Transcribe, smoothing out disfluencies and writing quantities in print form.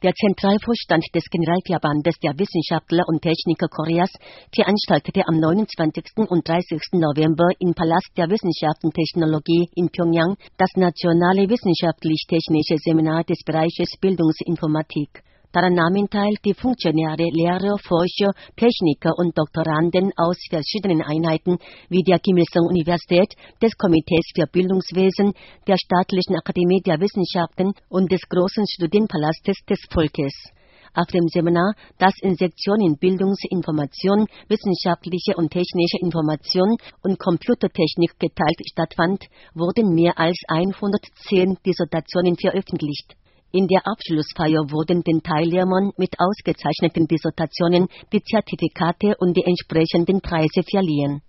Der Zentralvorstand des Generalverbandes der Wissenschaftler und Techniker Koreas veranstaltete am 29. und 30. November im Palast der Wissenschaft und Technologie in Pjöngjang das nationale wissenschaftlich-technische Seminar des Bereiches Bildungsinformatik. Daran nahmen teil die Funktionäre, Lehrer, Forscher, Techniker und Doktoranden aus verschiedenen Einheiten wie der Kim-Il-sung-Universität, des Komitees für Bildungswesen, der Staatlichen Akademie der Wissenschaften und des Großen Studienpalastes des Volkes. Auf dem Seminar, das in Sektionen Bildungsinformation, wissenschaftliche und technische Information und Computertechnik geteilt stattfand, wurden mehr als 110 Dissertationen veröffentlicht. In der Abschlussfeier wurden den Teilnehmern mit ausgezeichneten Dissertationen die Zertifikate und die entsprechenden Preise verliehen.